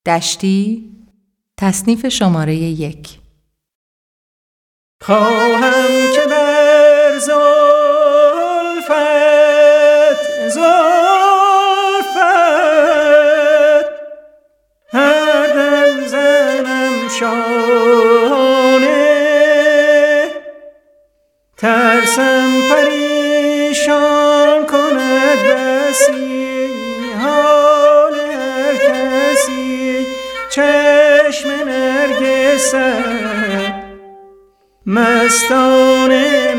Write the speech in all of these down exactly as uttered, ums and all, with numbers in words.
دشتی، تصنیف شماره یک. خواهم که بر زلفت زلفت هر دم زنم شانه، ترسم پریشان کند بسی حال هر کسی. چشم نرگست مستانه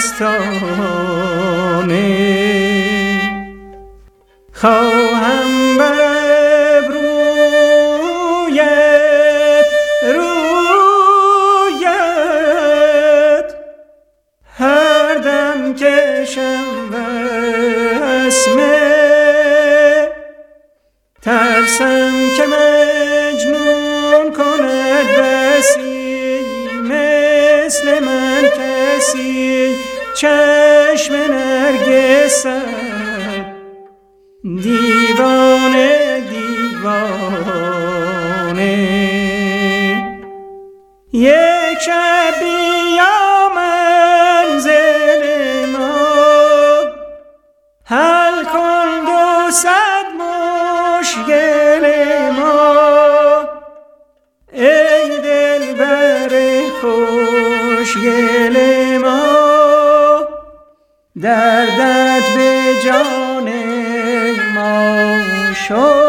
مستانه، خواهم بر ابرویت رویت هر دم کشم وسمه، ترسم که مجنون کند بسی مثل من کسی. چشم نرگست دیوانه دیوانه، یک شب بیا منزل ما، حل کن دو صد مشکل ما. ای دلبر خوشگل ما، دردت به جان ما شد.